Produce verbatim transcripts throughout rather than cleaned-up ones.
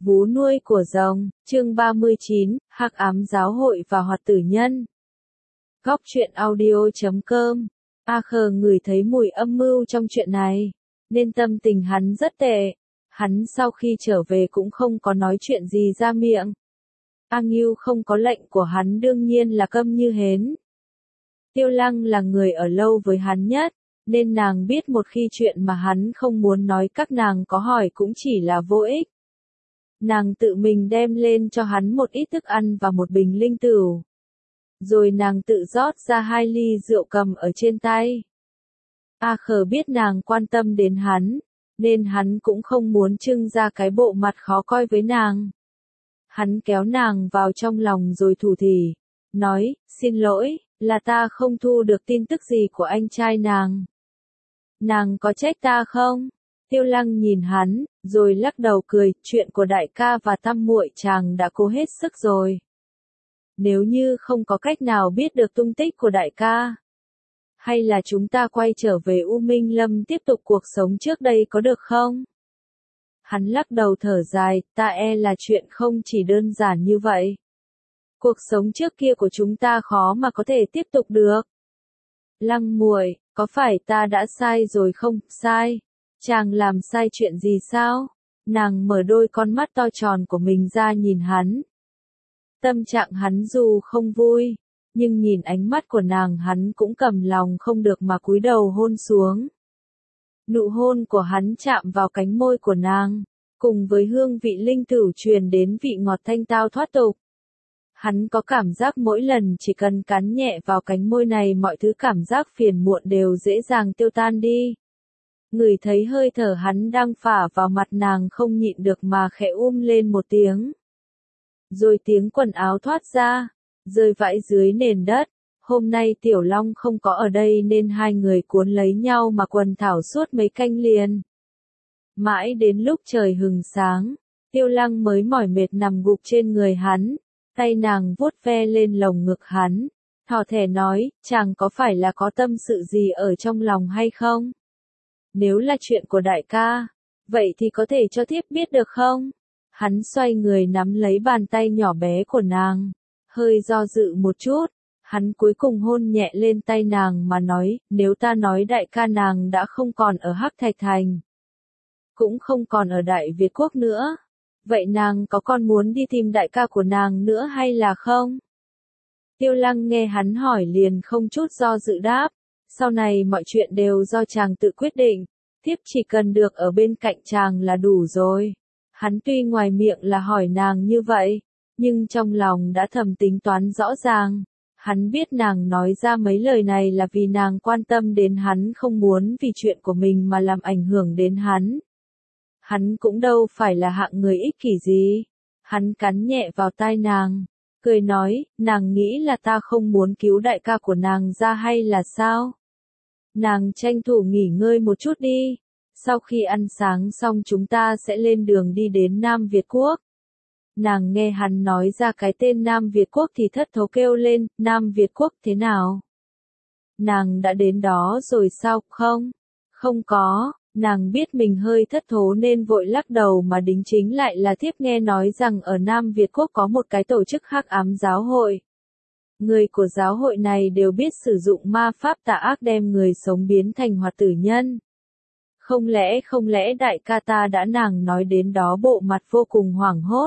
Vú nuôi của rồng, chương ba mươi chín, Hắc ám giáo hội và hoạt tử nhân. Góc truyện audio chấm com. A Khờ ngửi thấy mùi âm mưu trong chuyện này, nên tâm tình hắn rất tệ. Hắn sau khi trở về cũng không có nói chuyện gì ra miệng. A Ngưu không có lệnh của hắn đương nhiên là câm như hến. Tiêu Lăng là người ở lâu với hắn nhất, nên nàng biết một khi chuyện mà hắn không muốn nói các nàng có hỏi cũng chỉ là vô ích. Nàng tự mình đem lên cho hắn một ít thức ăn và một bình linh tửu. Rồi nàng tự rót ra hai ly rượu cầm ở trên tay. A Khờ biết nàng quan tâm đến hắn, nên hắn cũng không muốn trưng ra cái bộ mặt khó coi với nàng. Hắn kéo nàng vào trong lòng rồi thủ thỉ, nói, xin lỗi, là ta không thu được tin tức gì của anh trai nàng. Nàng có trách ta không? Tiêu Lăng nhìn hắn, rồi lắc đầu cười, chuyện của đại ca và tam muội chàng đã cố hết sức rồi. Nếu như không có cách nào biết được tung tích của đại ca, hay là chúng ta quay trở về U Minh Lâm tiếp tục cuộc sống trước đây có được không? Hắn lắc đầu thở dài, ta e là chuyện không chỉ đơn giản như vậy. Cuộc sống trước kia của chúng ta khó mà có thể tiếp tục được. Lăng muội, có phải ta đã sai rồi không? Sai? Chàng làm sai chuyện gì sao? Nàng mở đôi con mắt to tròn của mình ra nhìn hắn. Tâm trạng hắn dù không vui, nhưng nhìn ánh mắt của nàng hắn cũng cầm lòng không được mà cúi đầu hôn xuống. Nụ hôn của hắn chạm vào cánh môi của nàng, cùng với hương vị linh tửu truyền đến vị ngọt thanh tao thoát tục. Hắn có cảm giác mỗi lần chỉ cần cắn nhẹ vào cánh môi này mọi thứ cảm giác phiền muộn đều dễ dàng tiêu tan đi. Ngửi thấy hơi thở hắn đang phả vào mặt nàng không nhịn được mà khẽ um lên một tiếng. Rồi tiếng quần áo thoát ra, rơi vãi dưới nền đất. Hôm nay Tiểu Long không có ở đây nên hai người cuốn lấy nhau mà quần thảo suốt mấy canh liền. Mãi đến lúc trời hừng sáng, Tiêu Lăng mới mỏi mệt nằm gục trên người hắn, tay nàng vuốt ve lên lồng ngực hắn, thỏ thẻ nói, chàng có phải là có tâm sự gì ở trong lòng hay không? Nếu là chuyện của đại ca, vậy thì có thể cho thiếp biết được không? Hắn xoay người nắm lấy bàn tay nhỏ bé của nàng, hơi do dự một chút, hắn cuối cùng hôn nhẹ lên tay nàng mà nói, nếu ta nói đại ca nàng đã không còn ở Hắc Thạch Thành, cũng không còn ở Đại Việt Quốc nữa, vậy nàng có còn muốn đi tìm đại ca của nàng nữa hay là không? Tiêu Lăng nghe hắn hỏi liền không chút do dự đáp, sau này mọi chuyện đều do chàng tự quyết định, thiếp chỉ cần được ở bên cạnh chàng là đủ rồi. Hắn tuy ngoài miệng là hỏi nàng như vậy, nhưng trong lòng đã thầm tính toán rõ ràng. Hắn biết nàng nói ra mấy lời này là vì nàng quan tâm đến hắn không muốn vì chuyện của mình mà làm ảnh hưởng đến hắn. Hắn cũng đâu phải là hạng người ích kỷ gì. Hắn cắn nhẹ vào tai nàng, cười nói, nàng nghĩ là ta không muốn cứu đại ca của nàng ra hay là sao? Nàng tranh thủ nghỉ ngơi một chút đi. Sau khi ăn sáng xong chúng ta sẽ lên đường đi đến Nam Việt Quốc. Nàng nghe hắn nói ra cái tên Nam Việt Quốc thì thất thố kêu lên, Nam Việt Quốc thế nào? Nàng đã đến đó rồi sao, không? Không có, nàng biết mình hơi thất thố nên vội lắc đầu mà đính chính lại là thiếp nghe nói rằng ở Nam Việt Quốc có một cái tổ chức hắc ám giáo hội. Người của giáo hội này đều biết sử dụng ma pháp tà ác đem người sống biến thành hoạt tử nhân. Không lẽ không lẽ đại ca ta đã nàng nói đến đó bộ mặt vô cùng hoảng hốt.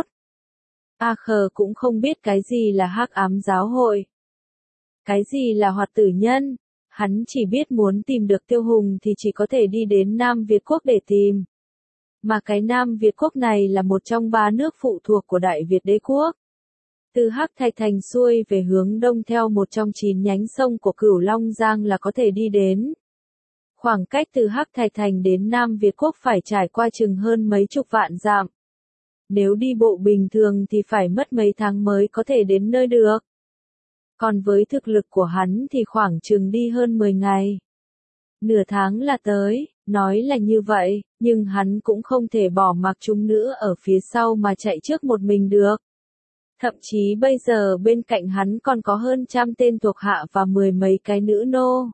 A Khờ cũng không biết cái gì là hắc ám giáo hội. Cái gì là hoạt tử nhân, hắn chỉ biết muốn tìm được Tiêu Hùng thì chỉ có thể đi đến Nam Việt Quốc để tìm. Mà cái Nam Việt Quốc này là một trong ba nước phụ thuộc của Đại Việt Đế Quốc. Từ Hắc Thạch Thành xuôi về hướng đông theo một trong chín nhánh sông của Cửu Long Giang là có thể đi đến. Khoảng cách từ Hắc Thạch Thành đến Nam Việt Quốc phải trải qua chừng hơn mấy chục vạn dặm. Nếu đi bộ bình thường thì phải mất mấy tháng mới có thể đến nơi được. Còn với thực lực của hắn thì khoảng chừng đi hơn mười ngày. Nửa tháng là tới, nói là như vậy, nhưng hắn cũng không thể bỏ mặc chúng nữ ở phía sau mà chạy trước một mình được. Thậm chí bây giờ bên cạnh hắn còn có hơn trăm tên thuộc hạ và mười mấy cái nữ nô.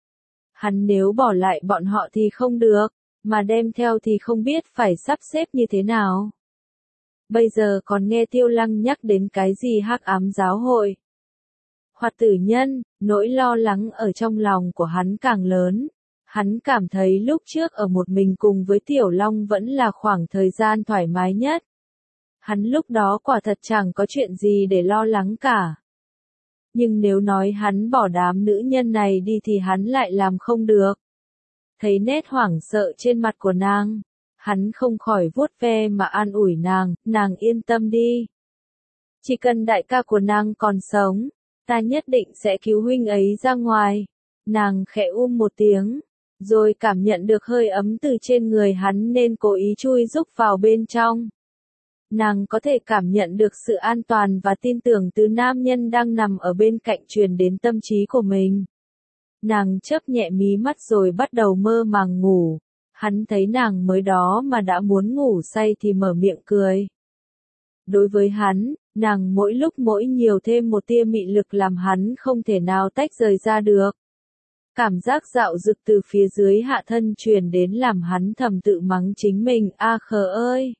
Hắn nếu bỏ lại bọn họ thì không được, mà đem theo thì không biết phải sắp xếp như thế nào. Bây giờ còn nghe Tiêu Lăng nhắc đến cái gì hắc ám giáo hội. Hoạt tử nhân, nỗi lo lắng ở trong lòng của hắn càng lớn. Hắn cảm thấy lúc trước ở một mình cùng với Tiểu Long vẫn là khoảng thời gian thoải mái nhất. Hắn lúc đó quả thật chẳng có chuyện gì để lo lắng cả. Nhưng nếu nói hắn bỏ đám nữ nhân này đi thì hắn lại làm không được. Thấy nét hoảng sợ trên mặt của nàng, hắn không khỏi vuốt ve mà an ủi nàng, nàng yên tâm đi. Chỉ cần đại ca của nàng còn sống, ta nhất định sẽ cứu huynh ấy ra ngoài. Nàng khẽ um một tiếng, rồi cảm nhận được hơi ấm từ trên người hắn nên cố ý chui rúc vào bên trong. Nàng có thể cảm nhận được sự an toàn và tin tưởng từ nam nhân đang nằm ở bên cạnh truyền đến tâm trí của mình. Nàng chớp nhẹ mí mắt rồi bắt đầu mơ màng ngủ. Hắn thấy nàng mới đó mà đã muốn ngủ say thì mở miệng cười. Đối với hắn, nàng mỗi lúc mỗi nhiều thêm một tia mị lực làm hắn không thể nào tách rời ra được. Cảm giác dạo dực từ phía dưới hạ thân truyền đến làm hắn thầm tự mắng chính mình, a khờ ơi!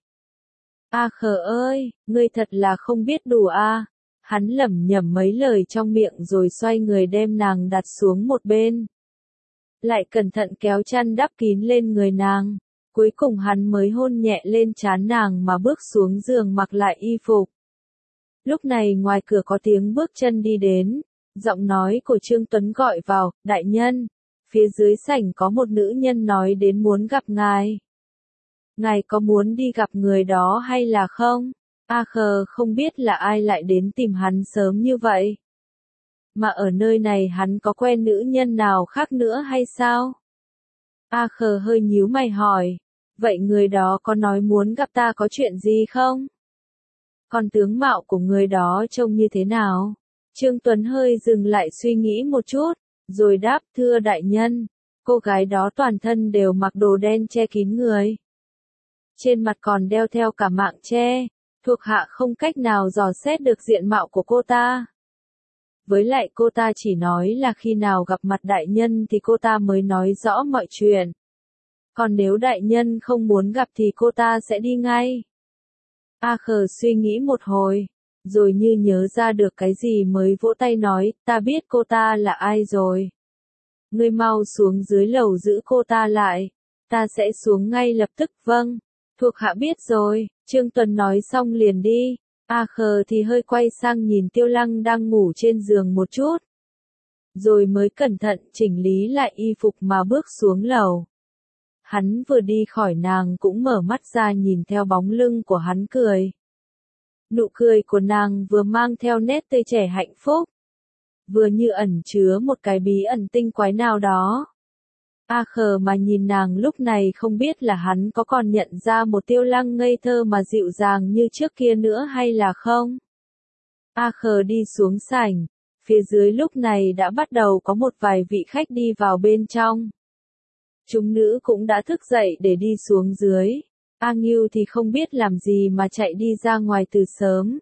A khờ ơi, ngươi thật là không biết đủ a. Hắn lẩm nhẩm mấy lời trong miệng rồi xoay người đem nàng đặt xuống một bên. Lại cẩn thận kéo chăn đắp kín lên người nàng. Cuối cùng hắn mới hôn nhẹ lên trán nàng mà bước xuống giường mặc lại y phục. Lúc này ngoài cửa có tiếng bước chân đi đến. Giọng nói của Trương Tuấn gọi vào, đại nhân. Phía dưới sảnh có một nữ nhân nói đến muốn gặp ngài. Ngài có muốn đi gặp người đó hay là không? A khờ không biết là ai lại đến tìm hắn sớm như vậy. Mà ở nơi này hắn có quen nữ nhân nào khác nữa hay sao? A khờ hơi nhíu mày hỏi. Vậy người đó có nói muốn gặp ta có chuyện gì không? Còn tướng mạo của người đó trông như thế nào? Trương Tuấn hơi dừng lại suy nghĩ một chút, rồi đáp thưa đại nhân. Cô gái đó toàn thân đều mặc đồ đen che kín người. Trên mặt còn đeo theo cả mạng che, thuộc hạ không cách nào dò xét được diện mạo của cô ta. Với lại cô ta chỉ nói là khi nào gặp mặt đại nhân thì cô ta mới nói rõ mọi chuyện. Còn nếu đại nhân không muốn gặp thì cô ta sẽ đi ngay. A khờ suy nghĩ một hồi, rồi như nhớ ra được cái gì mới vỗ tay nói, ta biết cô ta là ai rồi. Ngươi mau xuống dưới lầu giữ cô ta lại, ta sẽ xuống ngay lập tức. Vâng, thuộc hạ biết rồi. Trương Tuấn nói xong liền đi. A khờ thì hơi quay sang nhìn Tiêu Lăng đang ngủ trên giường một chút. Rồi mới cẩn thận chỉnh lý lại y phục mà bước xuống lầu. Hắn vừa đi khỏi nàng cũng mở mắt ra nhìn theo bóng lưng của hắn cười. Nụ cười của nàng vừa mang theo nét tươi trẻ hạnh phúc, vừa như ẩn chứa một cái bí ẩn tinh quái nào đó. A khờ mà nhìn nàng lúc này không biết là hắn có còn nhận ra một Tiêu Lăng ngây thơ mà dịu dàng như trước kia nữa hay là không. A khờ đi xuống sảnh, phía dưới lúc này đã bắt đầu có một vài vị khách đi vào bên trong. Chúng nữ cũng đã thức dậy để đi xuống dưới. A Ngưu thì không biết làm gì mà chạy đi ra ngoài từ sớm.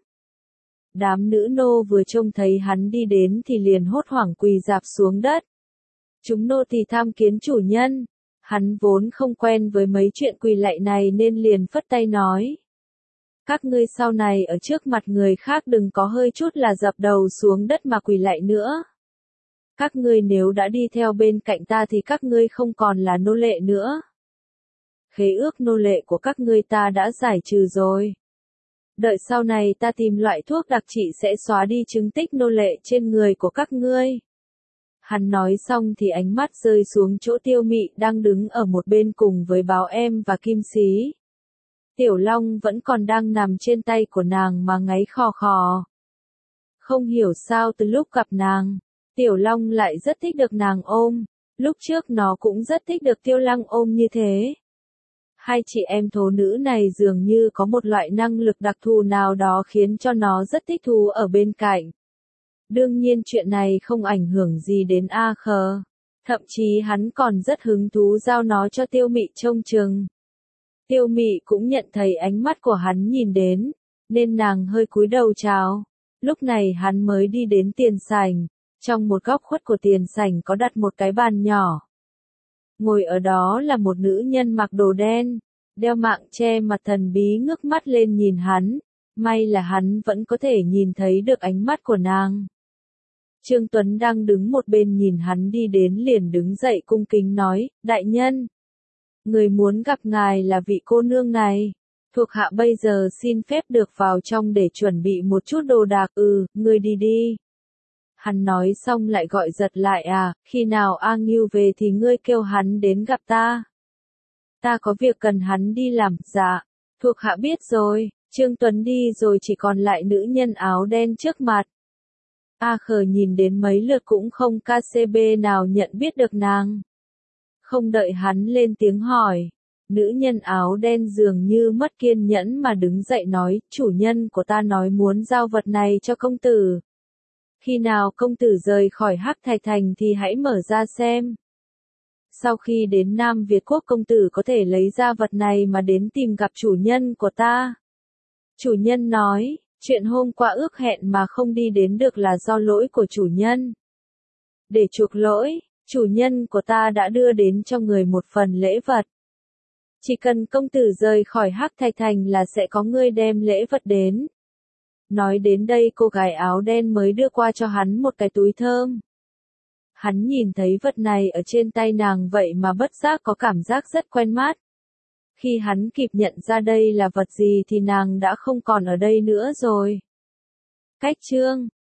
Đám nữ nô vừa trông thấy hắn đi đến thì liền hốt hoảng quỳ rạp xuống đất. Chúng nô thì tham kiến chủ nhân. Hắn vốn không quen với mấy chuyện quỳ lạy này nên liền phất tay nói. Các ngươi sau này ở trước mặt người khác đừng có hơi chút là dập đầu xuống đất mà quỳ lạy nữa. Các ngươi nếu đã đi theo bên cạnh ta thì các ngươi không còn là nô lệ nữa. Khế ước nô lệ của các ngươi ta đã giải trừ rồi. Đợi sau này ta tìm loại thuốc đặc trị sẽ xóa đi chứng tích nô lệ trên người của các ngươi. Hắn nói xong thì ánh mắt rơi xuống chỗ Tiêu Mị đang đứng ở một bên cùng với Báo Em và Kim Xí. Tiểu Long vẫn còn đang nằm trên tay của nàng mà ngáy khò khò. Không hiểu sao từ lúc gặp nàng, Tiểu Long lại rất thích được nàng ôm. Lúc trước nó cũng rất thích được Tiêu Lăng ôm như thế. Hai chị em thố nữ này dường như có một loại năng lực đặc thù nào đó khiến cho nó rất thích thú ở bên cạnh. Đương nhiên chuyện này không ảnh hưởng gì đến A Khờ. Thậm chí hắn còn rất hứng thú giao nó cho Tiêu Mị trông chừng. Tiêu Mị cũng nhận thấy ánh mắt của hắn nhìn đến, nên nàng hơi cúi đầu chào. Lúc này hắn mới đi đến tiền sảnh. Trong một góc khuất của tiền sảnh có đặt một cái bàn nhỏ. Ngồi ở đó là một nữ nhân mặc đồ đen, Đeo mạng che mặt thần bí ngước mắt lên nhìn hắn, may là hắn vẫn có thể nhìn thấy được ánh mắt của nàng. Trương Tuấn đang đứng một bên nhìn hắn đi đến liền đứng dậy cung kính nói, đại nhân, người muốn gặp ngài là vị cô nương này. Thuộc hạ bây giờ xin phép được vào trong để chuẩn bị một chút đồ đạc. Ừ, ngươi đi đi. Hắn nói xong lại gọi giật lại, à, khi nào A Ngưu về thì ngươi kêu hắn đến gặp ta. Ta có việc cần hắn đi làm. Dạ, thuộc hạ biết rồi. Trương Tuấn đi rồi chỉ còn lại nữ nhân áo đen trước mặt. A Khờ nhìn đến mấy lượt cũng không ca xê bê nào nhận biết được nàng. Không đợi hắn lên tiếng hỏi, nữ nhân áo đen dường như mất kiên nhẫn mà đứng dậy nói, chủ nhân của ta nói muốn giao vật này cho công tử. Khi nào công tử rời khỏi Hắc Thạch Thành thì hãy mở ra xem. Sau khi đến Nam Việt Quốc công tử có thể lấy ra vật này mà đến tìm gặp chủ nhân của ta. Chủ nhân nói, chuyện hôm qua ước hẹn mà không đi đến được là do lỗi của chủ nhân. Để chuộc lỗi, chủ nhân của ta đã đưa đến cho người một phần lễ vật. Chỉ cần công tử rời khỏi Hắc Thạch Thành là sẽ có người đem lễ vật đến. Nói đến đây cô gái áo đen mới đưa qua cho hắn một cái túi thơm. Hắn nhìn thấy vật này ở trên tay nàng vậy mà bất giác có cảm giác rất quen mắt. Khi hắn kịp nhận ra đây là vật gì thì nàng đã không còn ở đây nữa rồi. Cách chương